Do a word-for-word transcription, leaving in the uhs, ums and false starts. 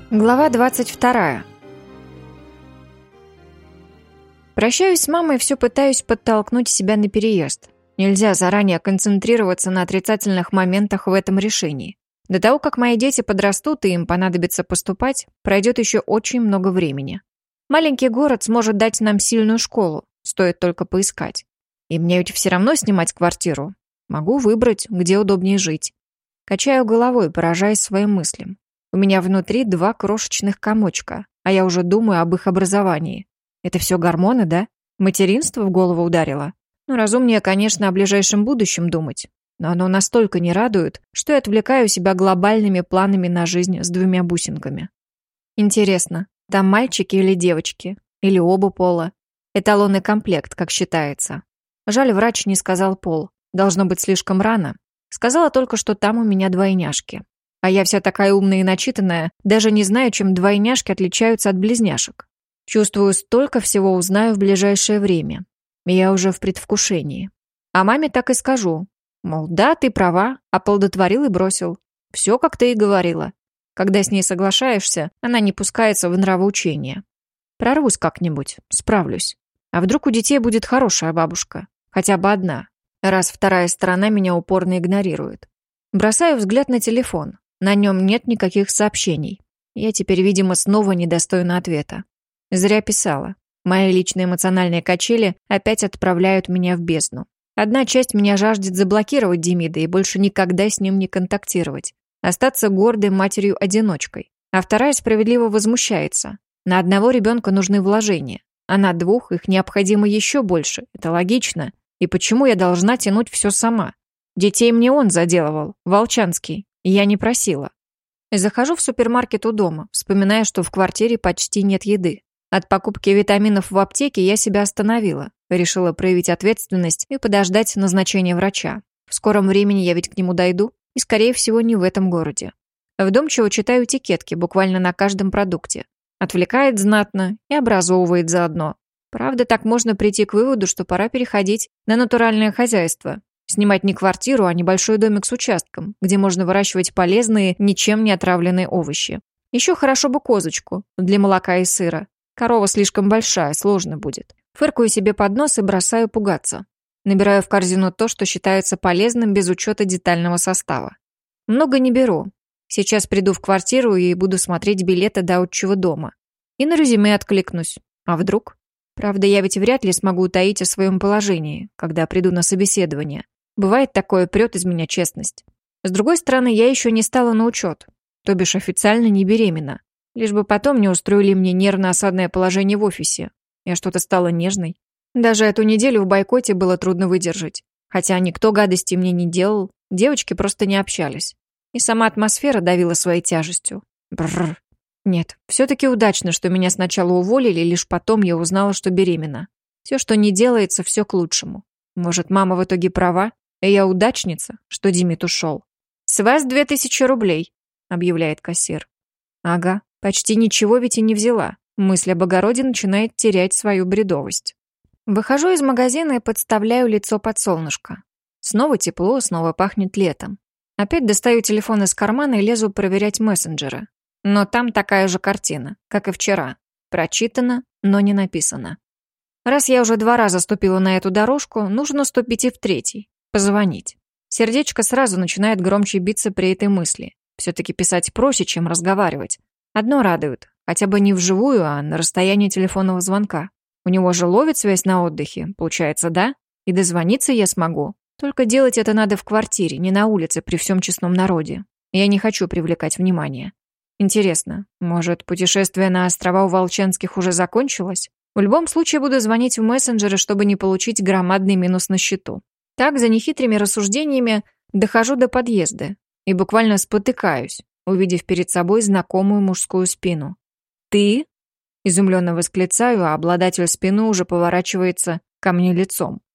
Глава двадцать вторая. Прощаюсь с мамой, все пытаюсь подтолкнуть себя на переезд. Нельзя заранее концентрироваться на отрицательных моментах в этом решении. До того, как мои дети подрастут и им понадобится поступать, пройдет еще очень много времени. Маленький город сможет дать нам сильную школу, стоит только поискать. И мне ведь все равно снимать квартиру. Могу выбрать, где удобнее жить. Качаю головой, поражаясь своим мыслям. У меня внутри два крошечных комочка, а я уже думаю об их образовании. Это все гормоны, да? Материнство в голову ударило? Ну, разумнее, конечно, о ближайшем будущем думать. Но оно настолько не радует, что я отвлекаю себя глобальными планами на жизнь с двумя бусинками. Интересно, там мальчики или девочки? Или оба пола? Эталонный комплект, как считается. Жаль, врач не сказал пол. Должно быть слишком рано. Сказала только, что там у меня двойняшки. А я вся такая умная и начитанная, даже не знаю, чем двойняшки отличаются от близняшек. Чувствую, столько всего узнаю в ближайшее время. Я уже в предвкушении. А маме так и скажу. Мол, да, ты права, оплодотворил и бросил. Все, как ты и говорила. Когда с ней соглашаешься, она не пускается в нравоучение. Прорвусь как-нибудь, справлюсь. А вдруг у детей будет хорошая бабушка? Хотя бы одна, раз вторая сторона меня упорно игнорирует. Бросаю взгляд на телефон. На нем нет никаких сообщений. Я теперь, видимо, снова недостойна ответа. Зря писала. Мои личные эмоциональные качели опять отправляют меня в бездну. Одна часть меня жаждет заблокировать Демида и больше никогда с ним не контактировать. Остаться гордой матерью-одиночкой. А вторая справедливо возмущается. На одного ребенка нужны вложения, а на двух их необходимо еще больше. Это логично. И почему я должна тянуть все сама? Детей мне он заделывал, Волчанский. Я не просила. Захожу в супермаркет у дома, вспоминая, что в квартире почти нет еды. От покупки витаминов в аптеке я себя остановила. Решила проявить ответственность и подождать назначения врача. В скором времени я ведь к нему дойду, и, скорее всего, не в этом городе. Вдумчиво читаю этикетки буквально на каждом продукте. Отвлекает знатно и образовывает заодно. Правда, так можно прийти к выводу, что пора переходить на натуральное хозяйство. Снимать не квартиру, а небольшой домик с участком, где можно выращивать полезные, ничем не отравленные овощи. Еще хорошо бы козочку для молока и сыра. Корова слишком большая, сложно будет. Фыркаю себе под нос и бросаю пугаться. Набираю в корзину то, что считается полезным без учета детального состава. Много не беру. Сейчас приду в квартиру и буду смотреть билеты до отчего дома. И на резюме откликнусь. А вдруг? Правда, я ведь вряд ли смогу утаить о своем положении, когда приду на собеседование. Бывает такое, прет из меня честность. С другой стороны, я еще не стала на учет. То бишь официально не беременна. Лишь бы потом не устроили мне нервно-осадное положение в офисе. Я что-то стала нежной. Даже эту неделю в бойкоте было трудно выдержать. Хотя никто гадости мне не делал, девочки просто не общались. И сама атмосфера давила своей тяжестью. Бррр. Нет, все-таки удачно, что меня сначала уволили, лишь потом я узнала, что беременна. Все, что не делается, все к лучшему. Может, мама в итоге права, и я удачница, что Демид ушел. «С вас две тысячи рублей», — объявляет кассир. Ага, почти ничего ведь и не взяла. Мысль об огороде начинает терять свою бредовость. Выхожу из магазина и подставляю лицо под солнышко. Снова тепло, снова пахнет летом. Опять достаю телефон из кармана и лезу проверять мессенджеры. Но там такая же картина, как и вчера. Прочитано, но не написано. Раз я уже два раза ступила на эту дорожку, нужно ступить и в третий. Позвонить. Сердечко сразу начинает громче биться при этой мысли. Все-таки писать проще, чем разговаривать. Одно радует. Хотя бы не вживую, а на расстоянии телефонного звонка. У него же ловит связь на отдыхе, получается, да? И дозвониться я смогу. Только делать это надо в квартире, не на улице при всем честном народе. Я не хочу привлекать внимание. Интересно, может, путешествие на острова у Волчанских уже закончилось? В любом случае буду звонить в мессенджеры, чтобы не получить громадный минус на счету. Так, за нехитрыми рассуждениями, дохожу до подъезда и буквально спотыкаюсь, увидев перед собой знакомую мужскую спину. «Ты?» – изумленно восклицаю, а обладатель спины уже поворачивается ко мне лицом.